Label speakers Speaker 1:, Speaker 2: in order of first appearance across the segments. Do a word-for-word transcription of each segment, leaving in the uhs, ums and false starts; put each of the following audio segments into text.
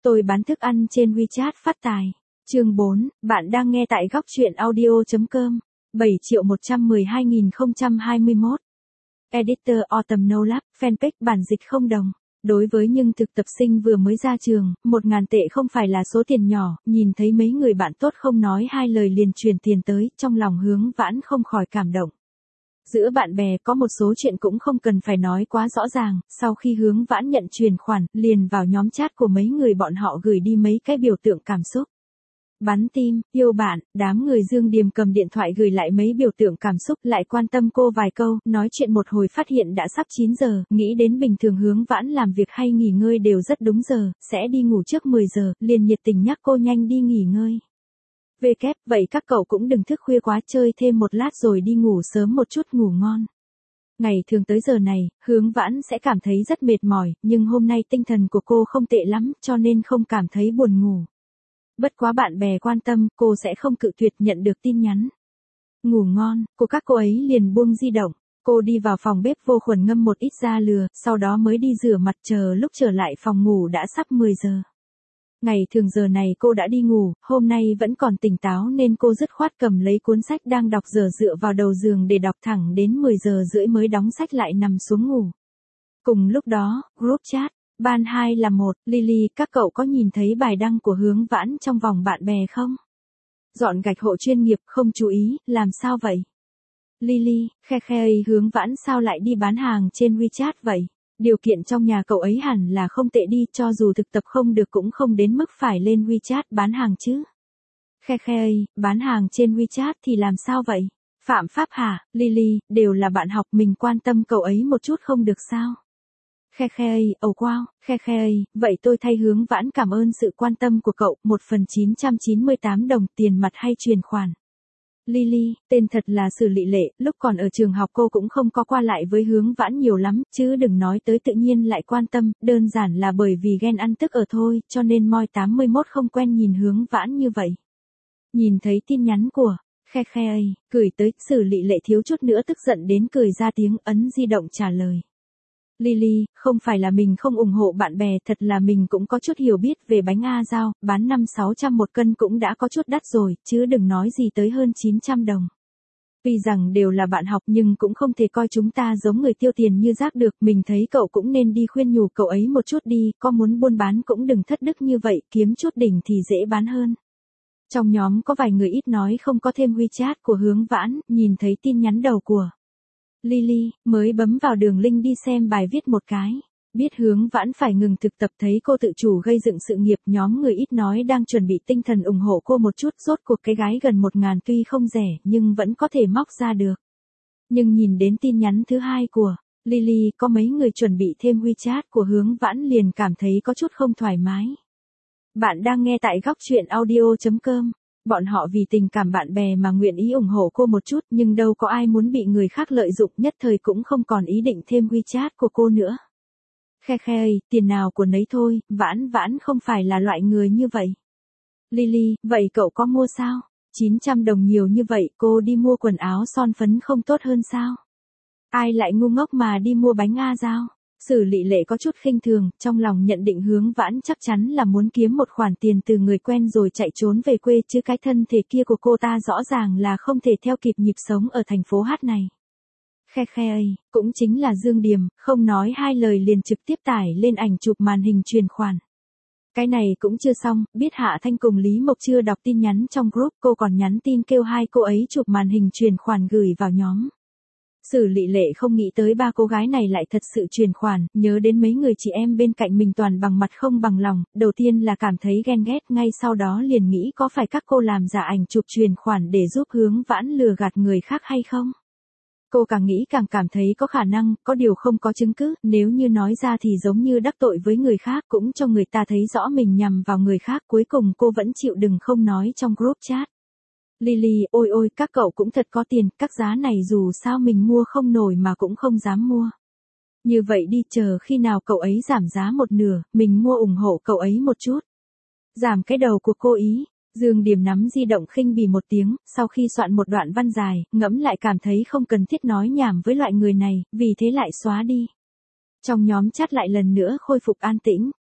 Speaker 1: Tôi bán thức ăn trên WeChat phát tài. Chương bốn, bạn đang nghe tại góc truyện audio.com. bảy triệu một trăm mười hai nghìn không trăm hai mươi mốt. Editor Autumn No Lab, fanpage bản dịch không đồng. Đối với những thực tập sinh vừa mới ra trường, một ngàn tệ không phải là số tiền nhỏ, nhìn thấy mấy người bạn tốt không nói hai lời liền truyền tiền tới, trong lòng Hướng Vãn không khỏi cảm động. Giữa bạn bè có một số chuyện cũng không cần phải nói quá rõ ràng, sau khi Hướng Vãn nhận chuyển khoản, liền vào nhóm chat của mấy người bọn họ gửi đi mấy cái biểu tượng cảm xúc. Bắn tim, yêu bạn, đám người Dương Điềm cầm điện thoại gửi lại mấy biểu tượng cảm xúc, lại quan tâm cô vài câu, nói chuyện một hồi phát hiện đã sắp chín giờ, nghĩ đến bình thường Hướng Vãn làm việc hay nghỉ ngơi đều rất đúng giờ, sẽ đi ngủ trước mười giờ, liền nhiệt tình nhắc cô nhanh đi nghỉ ngơi. Vê kép, vậy các cậu cũng đừng thức khuya quá, chơi thêm một lát rồi đi ngủ sớm một chút, ngủ ngon. Ngày thường tới giờ này, Hướng Vãn sẽ cảm thấy rất mệt mỏi, nhưng hôm nay tinh thần của cô không tệ lắm, cho nên không cảm thấy buồn ngủ. Bất quá bạn bè quan tâm, cô sẽ không cự tuyệt nhận được tin nhắn. Ngủ ngon, cô các cô ấy liền buông di động. Cô đi vào phòng bếp vô khuẩn ngâm một ít da lừa, sau đó mới đi rửa mặt, chờ lúc trở lại phòng ngủ đã sắp mười giờ. Ngày thường giờ này cô đã đi ngủ, hôm nay vẫn còn tỉnh táo nên cô dứt khoát cầm lấy cuốn sách đang đọc dở dựa vào đầu giường để đọc thẳng đến mười giờ rưỡi mới đóng sách lại nằm xuống ngủ. Cùng lúc đó, group chat. Ban hai là một, Lily, các cậu có nhìn thấy bài đăng của Hướng Vãn trong vòng bạn bè không? Dọn gạch hộ chuyên nghiệp, không chú ý, làm sao vậy? Lily, khe khe ấy, Hướng Vãn sao lại đi bán hàng trên WeChat vậy? Điều kiện trong nhà cậu ấy hẳn là không tệ đi, cho dù thực tập không được cũng không đến mức phải lên WeChat bán hàng chứ. Khe khe ấy, bán hàng trên WeChat thì làm sao vậy? Phạm pháp hả? Lily, đều là bạn học, mình quan tâm cậu ấy một chút không được sao? Khe khe ây, oh wow, khe khe ây, vậy tôi thay Hướng Vãn cảm ơn sự quan tâm của cậu, một phần chín trăm chín mươi tám đồng, tiền mặt hay chuyển khoản? Lily, tên thật là Sử Lị Lệ, lúc còn ở trường học cô cũng không có qua lại với Hướng Vãn nhiều lắm, chứ đừng nói tới tự nhiên lại quan tâm, đơn giản là bởi vì ghen ăn tức ở thôi, cho nên moi tám mươi mốt không quen nhìn Hướng Vãn như vậy. Nhìn thấy tin nhắn của khe khe ây, gửi tới, Sử Lị Lệ thiếu chút nữa tức giận đến cười ra tiếng, ấn di động trả lời. Lily, không phải là mình không ủng hộ bạn bè, thật là mình cũng có chút hiểu biết về bánh A Giao, bán năm sáu trăm một cân cũng đã có chút đắt rồi, chứ đừng nói gì tới hơn chín trăm đồng. Tuy rằng đều là bạn học nhưng cũng không thể coi chúng ta giống người tiêu tiền như rác được, mình thấy cậu cũng nên đi khuyên nhủ cậu ấy một chút đi, có muốn buôn bán cũng đừng thất đức như vậy, kiếm chút đỉnh thì dễ bán hơn. Trong nhóm có vài người ít nói không có thêm WeChat của Hướng Vãn, nhìn thấy tin nhắn đầu của Lily, mới bấm vào đường link đi xem bài viết một cái. Biết Hướng Vãn phải ngừng thực tập, thấy cô tự chủ gây dựng sự nghiệp, nhóm người ít nói đang chuẩn bị tinh thần ủng hộ cô một chút, rốt cuộc cái gái gần một ngàn tuy không rẻ nhưng vẫn có thể móc ra được. Nhưng nhìn đến tin nhắn thứ hai của Lily, có mấy người chuẩn bị thêm WeChat của Hướng Vãn liền cảm thấy có chút không thoải mái. Bạn đang nghe tại góc truyện audio.com. Bọn họ vì tình cảm bạn bè mà nguyện ý ủng hộ cô một chút, nhưng đâu có ai muốn bị người khác lợi dụng, nhất thời cũng không còn ý định thêm WeChat của cô nữa. Khe khe ây, tiền nào của nấy thôi, Vãn Vãn không phải là loại người như vậy. Lily, vậy cậu có mua sao? chín trăm đồng nhiều như vậy, cô đi mua quần áo son phấn không tốt hơn sao? Ai lại ngu ngốc mà đi mua bánh A Giao? Sử Lị Lệ có chút khinh thường, trong lòng nhận định Hướng Vãn chắc chắn là muốn kiếm một khoản tiền từ người quen rồi chạy trốn về quê, chứ cái thân thể kia của cô ta rõ ràng là không thể theo kịp nhịp sống ở thành phố hát này. Khe khe ây, cũng chính là Dương Điềm, không nói hai lời liền trực tiếp tải lên ảnh chụp màn hình chuyển khoản. Cái này cũng chưa xong, biết Hạ Thanh cùng Lý Mộc chưa đọc tin nhắn trong group, cô còn nhắn tin kêu hai cô ấy chụp màn hình chuyển khoản gửi vào nhóm. Sử Lị Lệ không nghĩ tới ba cô gái này lại thật sự chuyển khoản, nhớ đến mấy người chị em bên cạnh mình toàn bằng mặt không bằng lòng, đầu tiên là cảm thấy ghen ghét, ngay sau đó liền nghĩ có phải các cô làm giả ảnh chụp chuyển khoản để giúp Hướng Vãn lừa gạt người khác hay không? Cô càng nghĩ càng cảm thấy có khả năng, có điều không có chứng cứ, nếu như nói ra thì giống như đắc tội với người khác, cũng cho người ta thấy rõ mình nhằm vào người khác, cuối cùng cô vẫn chịu đừng không nói trong group chat. Lily, ôi ôi, các cậu cũng thật có tiền, các giá này dù sao mình mua không nổi mà cũng không dám mua. Như vậy đi, chờ khi nào cậu ấy giảm giá một nửa, mình mua ủng hộ cậu ấy một chút. Giảm cái đầu của cô ý. Dương Điềm nắm di động khinh bỉ một tiếng, sau khi soạn một đoạn văn dài, ngẫm lại cảm thấy không cần thiết nói nhảm với loại người này, vì thế lại xóa đi. Trong nhóm chat lại lần nữa khôi phục an tĩnh.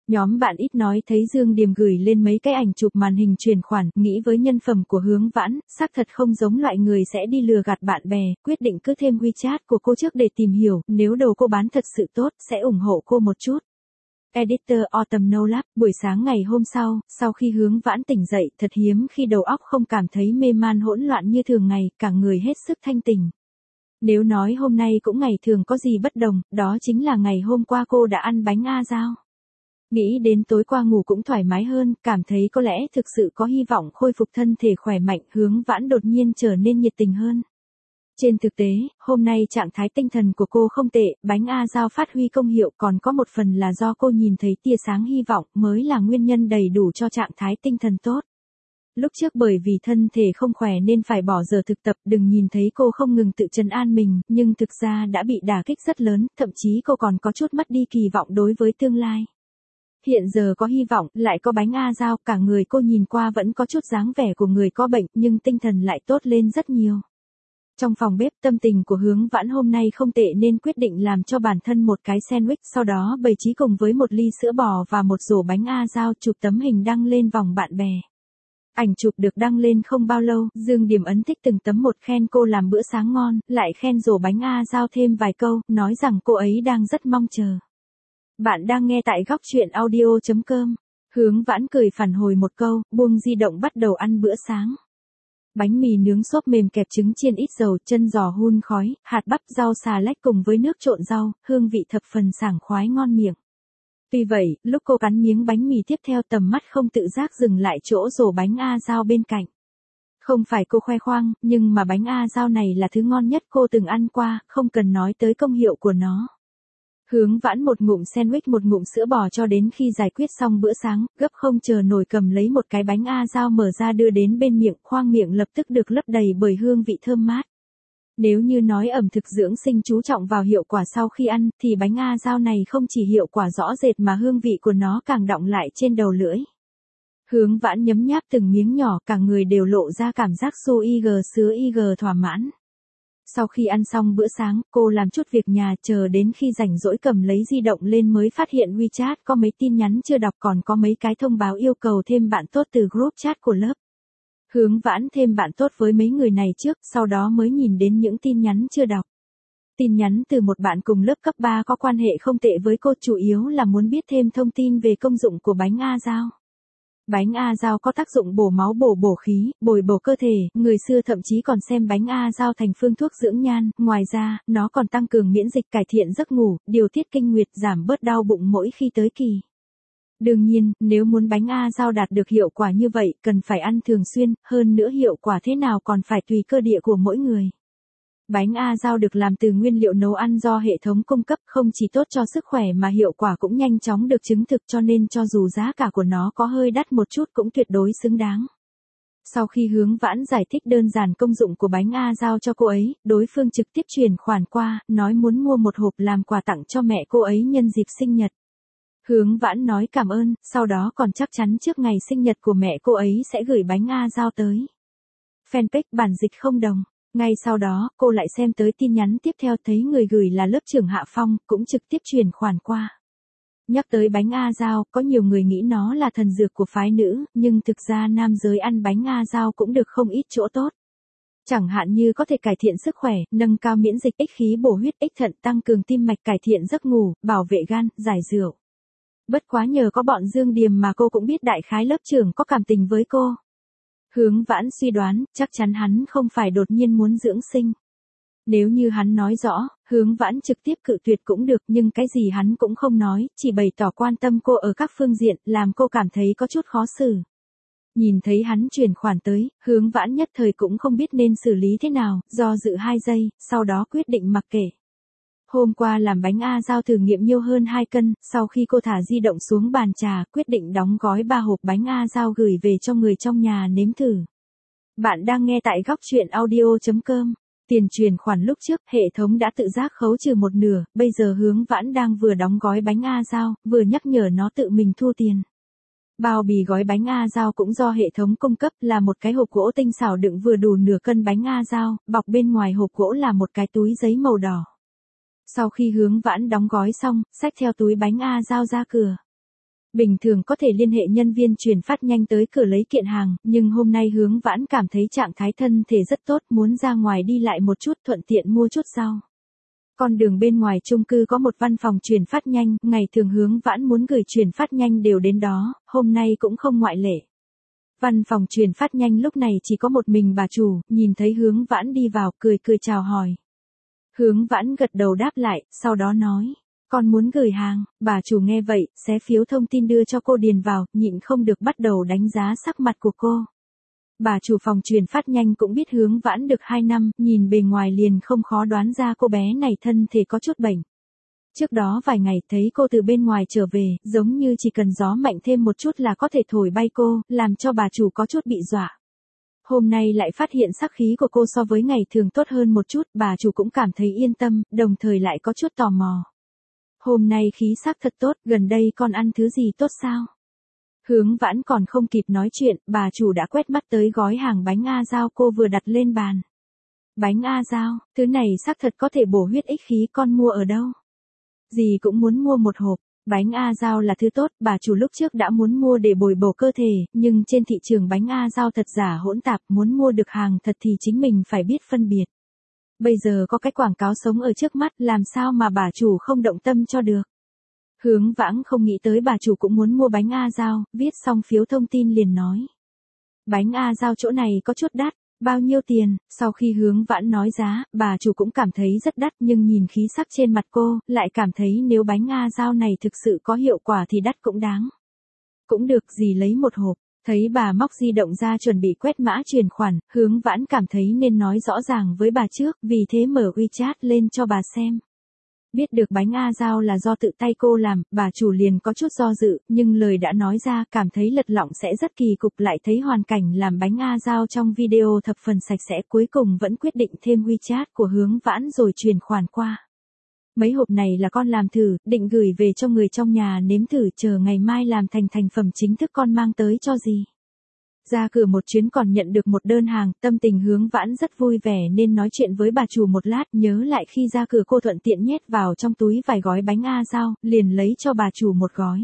Speaker 1: Nhóm bạn ít nói thấy Dương Điềm gửi lên mấy cái ảnh chụp màn hình chuyển khoản, nghĩ với nhân phẩm của Hướng Vãn, xác thật không giống loại người sẽ đi lừa gạt bạn bè, quyết định cứ thêm WeChat của cô trước để tìm hiểu, nếu đồ cô bán thật sự tốt, sẽ ủng hộ cô một chút. Editor Autumn No Lab, buổi sáng ngày hôm sau, sau khi Hướng Vãn tỉnh dậy, thật hiếm khi đầu óc không cảm thấy mê man hỗn loạn như thường ngày, cả người hết sức thanh tỉnh. Nếu nói hôm nay cũng ngày thường có gì bất đồng, đó chính là ngày hôm qua cô đã ăn bánh A Dao. Nghĩ đến tối qua ngủ cũng thoải mái hơn, cảm thấy có lẽ thực sự có hy vọng khôi phục thân thể khỏe mạnh, Hướng Vãn đột nhiên trở nên nhiệt tình hơn. Trên thực tế, hôm nay trạng thái tinh thần của cô không tệ, bánh A Dao phát huy công hiệu còn có một phần là do cô nhìn thấy tia sáng hy vọng mới là nguyên nhân đầy đủ cho trạng thái tinh thần tốt. Lúc trước bởi vì thân thể không khỏe nên phải bỏ giờ thực tập, đừng nhìn thấy cô không ngừng tự trấn an mình, nhưng thực ra đã bị đả kích rất lớn, thậm chí cô còn có chút mất đi kỳ vọng đối với tương lai. Hiện giờ có hy vọng, lại có bánh A Dao, cả người cô nhìn qua vẫn có chút dáng vẻ của người có bệnh, nhưng tinh thần lại tốt lên rất nhiều. Trong phòng bếp, tâm tình của Hướng Vãn hôm nay không tệ nên quyết định làm cho bản thân một cái sandwich, sau đó bày trí cùng với một ly sữa bò và một rổ bánh A Dao, chụp tấm hình đăng lên vòng bạn bè. Ảnh chụp được đăng lên không bao lâu, Dương Điềm ấn thích từng tấm một, khen cô làm bữa sáng ngon, lại khen rổ bánh A Dao thêm vài câu, nói rằng cô ấy đang rất mong chờ. Bạn đang nghe tại góc truyện audio chấm com. Hướng Vãn cười phản hồi một câu, buông di động bắt đầu ăn bữa sáng. Bánh mì nướng xốp mềm kẹp trứng chiên ít dầu, chân giò hun khói, hạt bắp, rau xà lách cùng với nước trộn rau, hương vị thập phần sảng khoái ngon miệng. Tuy vậy, lúc cô cắn miếng bánh mì tiếp theo tầm mắt không tự giác dừng lại chỗ rổ bánh A Dao bên cạnh. Không phải cô khoe khoang, nhưng mà bánh A Dao này là thứ ngon nhất cô từng ăn qua, không cần nói tới công hiệu của nó. Hướng Vãn một ngụm sandwich một ngụm sữa bò cho đến khi giải quyết xong bữa sáng, gấp không chờ nổi cầm lấy một cái bánh A Dao mở ra đưa đến bên miệng, khoang miệng lập tức được lấp đầy bởi hương vị thơm mát. Nếu như nói ẩm thực dưỡng sinh chú trọng vào hiệu quả sau khi ăn, thì bánh A Dao này không chỉ hiệu quả rõ rệt mà hương vị của nó càng đọng lại trên đầu lưỡi. Hướng Vãn nhấm nháp từng miếng nhỏ, cả người đều lộ ra cảm giác su ig sứa ig thỏa mãn. Sau khi ăn xong bữa sáng, cô làm chút việc nhà, chờ đến khi rảnh rỗi cầm lấy di động lên mới phát hiện WeChat có mấy tin nhắn chưa đọc, còn có mấy cái thông báo yêu cầu thêm bạn tốt từ group chat của lớp. Hướng Vãn thêm bạn tốt với mấy người này trước, sau đó mới nhìn đến những tin nhắn chưa đọc. Tin nhắn từ một bạn cùng lớp cấp ba có quan hệ không tệ với cô, chủ yếu là muốn biết thêm thông tin về công dụng của bánh A Dao. Bánh A Dao có tác dụng bổ máu, bổ bổ khí, bồi bổ cơ thể, người xưa thậm chí còn xem bánh A Dao thành phương thuốc dưỡng nhan, ngoài ra, nó còn tăng cường miễn dịch, cải thiện giấc ngủ, điều tiết kinh nguyệt, giảm bớt đau bụng mỗi khi tới kỳ. Đương nhiên, nếu muốn bánh A Dao đạt được hiệu quả như vậy, cần phải ăn thường xuyên, hơn nữa hiệu quả thế nào còn phải tùy cơ địa của mỗi người. Bánh A Dao được làm từ nguyên liệu nấu ăn do hệ thống cung cấp, không chỉ tốt cho sức khỏe mà hiệu quả cũng nhanh chóng được chứng thực, cho nên cho dù giá cả của nó có hơi đắt một chút cũng tuyệt đối xứng đáng. Sau khi Hướng Vãn giải thích đơn giản công dụng của bánh A Dao cho cô ấy, đối phương trực tiếp chuyển khoản qua, nói muốn mua một hộp làm quà tặng cho mẹ cô ấy nhân dịp sinh nhật. Hướng Vãn nói cảm ơn, sau đó còn chắc chắn trước ngày sinh nhật của mẹ cô ấy sẽ gửi bánh A Dao tới. Fanpage bản dịch không đồng. Ngay sau đó, cô lại xem tới tin nhắn tiếp theo, thấy người gửi là lớp trưởng Hạ Phong, cũng trực tiếp chuyển khoản qua. Nhắc tới bánh A Dao, có nhiều người nghĩ nó là thần dược của phái nữ, nhưng thực ra nam giới ăn bánh A Dao cũng được không ít chỗ tốt. Chẳng hạn như có thể cải thiện sức khỏe, nâng cao miễn dịch, ích khí bổ huyết, ích thận, tăng cường tim mạch, cải thiện giấc ngủ, bảo vệ gan, giải rượu. Bất quá nhờ có bọn Dương Điềm mà cô cũng biết đại khái lớp trưởng có cảm tình với cô. Hướng Vãn suy đoán, chắc chắn hắn không phải đột nhiên muốn dưỡng sinh. Nếu như hắn nói rõ, Hướng Vãn trực tiếp cự tuyệt cũng được, nhưng cái gì hắn cũng không nói, chỉ bày tỏ quan tâm cô ở các phương diện, làm cô cảm thấy có chút khó xử. Nhìn thấy hắn chuyển khoản tới, Hướng Vãn nhất thời cũng không biết nên xử lý thế nào, do dự hai giây, sau đó quyết định mặc kệ. Hôm qua làm bánh A Dao thử nghiệm nhiều hơn hai cân, sau khi cô thả di động xuống bàn trà, quyết định đóng gói ba hộp bánh A Dao gửi về cho người trong nhà nếm thử. Bạn đang nghe tại góc truyện audio chấm com. Tiền chuyển khoản lúc trước, hệ thống đã tự giác khấu trừ một nửa, bây giờ Hướng Vãn đang vừa đóng gói bánh A Dao, vừa nhắc nhở nó tự mình thu tiền. Bao bì gói bánh A Dao cũng do hệ thống cung cấp, là một cái hộp gỗ tinh xảo đựng vừa đủ nửa cân bánh A Dao, bọc bên ngoài hộp gỗ là một cái túi giấy màu đỏ. Sau khi Hướng Vãn đóng gói xong, xách theo túi bánh A Dao ra cửa. Bình thường có thể liên hệ nhân viên chuyển phát nhanh tới cửa lấy kiện hàng, nhưng hôm nay Hướng Vãn cảm thấy trạng thái thân thể rất tốt, muốn ra ngoài đi lại một chút thuận tiện mua chút rau. Con đường bên ngoài chung cư có một văn phòng chuyển phát nhanh, ngày thường Hướng Vãn muốn gửi chuyển phát nhanh đều đến đó, hôm nay cũng không ngoại lệ. Văn phòng chuyển phát nhanh lúc này chỉ có một mình bà chủ, nhìn thấy Hướng Vãn đi vào, cười cười chào hỏi. Hướng Vãn gật đầu đáp lại, sau đó nói, con muốn gửi hàng. Bà chủ nghe vậy, xé phiếu thông tin đưa cho cô điền vào, nhịn không được bắt đầu đánh giá sắc mặt của cô. Bà chủ phòng chuyển phát nhanh cũng biết Hướng Vãn được hai năm, nhìn bề ngoài liền không khó đoán ra cô bé này thân thể có chút bệnh. Trước đó vài ngày thấy cô từ bên ngoài trở về, giống như chỉ cần gió mạnh thêm một chút là có thể thổi bay cô, làm cho bà chủ có chút bị dọa. Hôm nay lại phát hiện sắc khí của cô so với ngày thường tốt hơn một chút, bà chủ cũng cảm thấy yên tâm, đồng thời lại có chút tò mò. Hôm nay khí sắc thật tốt, gần đây con ăn thứ gì tốt sao? Hướng Vãn còn không kịp nói chuyện, bà chủ đã quét mắt tới gói hàng bánh A Dao cô vừa đặt lên bàn. Bánh A Dao, thứ này xác thật có thể bổ huyết ích khí, con mua ở đâu? Dì cũng muốn mua một hộp. Bánh A Dao là thứ tốt, bà chủ lúc trước đã muốn mua để bồi bổ cơ thể, nhưng trên thị trường bánh A Dao thật giả hỗn tạp, muốn mua được hàng thật thì chính mình phải biết phân biệt. Bây giờ có cái quảng cáo sống ở trước mắt, làm sao mà bà chủ không động tâm cho được. Hướng Vãn không nghĩ tới bà chủ cũng muốn mua bánh A Dao, viết xong phiếu thông tin liền nói. Bánh A Dao chỗ này có chút đắt, bao nhiêu tiền? Sau khi Hướng Vãn nói giá, bà chủ cũng cảm thấy rất đắt, nhưng nhìn khí sắc trên mặt cô, lại cảm thấy nếu bánh A Dao này thực sự có hiệu quả thì đắt cũng đáng. Cũng được, dì lấy một hộp. Thấy bà móc di động ra chuẩn bị quét mã chuyển khoản, Hướng Vãn cảm thấy nên nói rõ ràng với bà trước, vì thế mở WeChat lên cho bà xem. Biết được bánh A Dao là do tự tay cô làm, bà chủ liền có chút do dự, nhưng lời đã nói ra, cảm thấy lật lọng sẽ rất kỳ cục, lại thấy hoàn cảnh làm bánh A Dao trong video thập phần sạch sẽ, cuối cùng vẫn quyết định thêm WeChat của Hướng Vãn rồi chuyển khoản qua. Mấy hộp này là con làm thử, định gửi về cho người trong nhà nếm thử, chờ ngày mai làm thành thành phẩm chính thức con mang tới cho dì. Ra cửa một chuyến còn nhận được một đơn hàng, tâm tình Hướng Vãn rất vui vẻ nên nói chuyện với bà chủ một lát, nhớ lại khi ra cửa cô thuận tiện nhét vào trong túi vài gói bánh A Dao, liền lấy cho bà chủ một gói.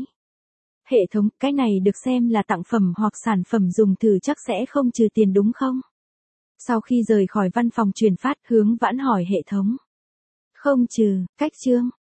Speaker 1: Hệ thống, cái này được xem là tặng phẩm hoặc sản phẩm dùng thử chắc sẽ không trừ tiền đúng không? Sau khi rời khỏi văn phòng chuyển phát, Hướng Vãn hỏi hệ thống. Không trừ, cách chương.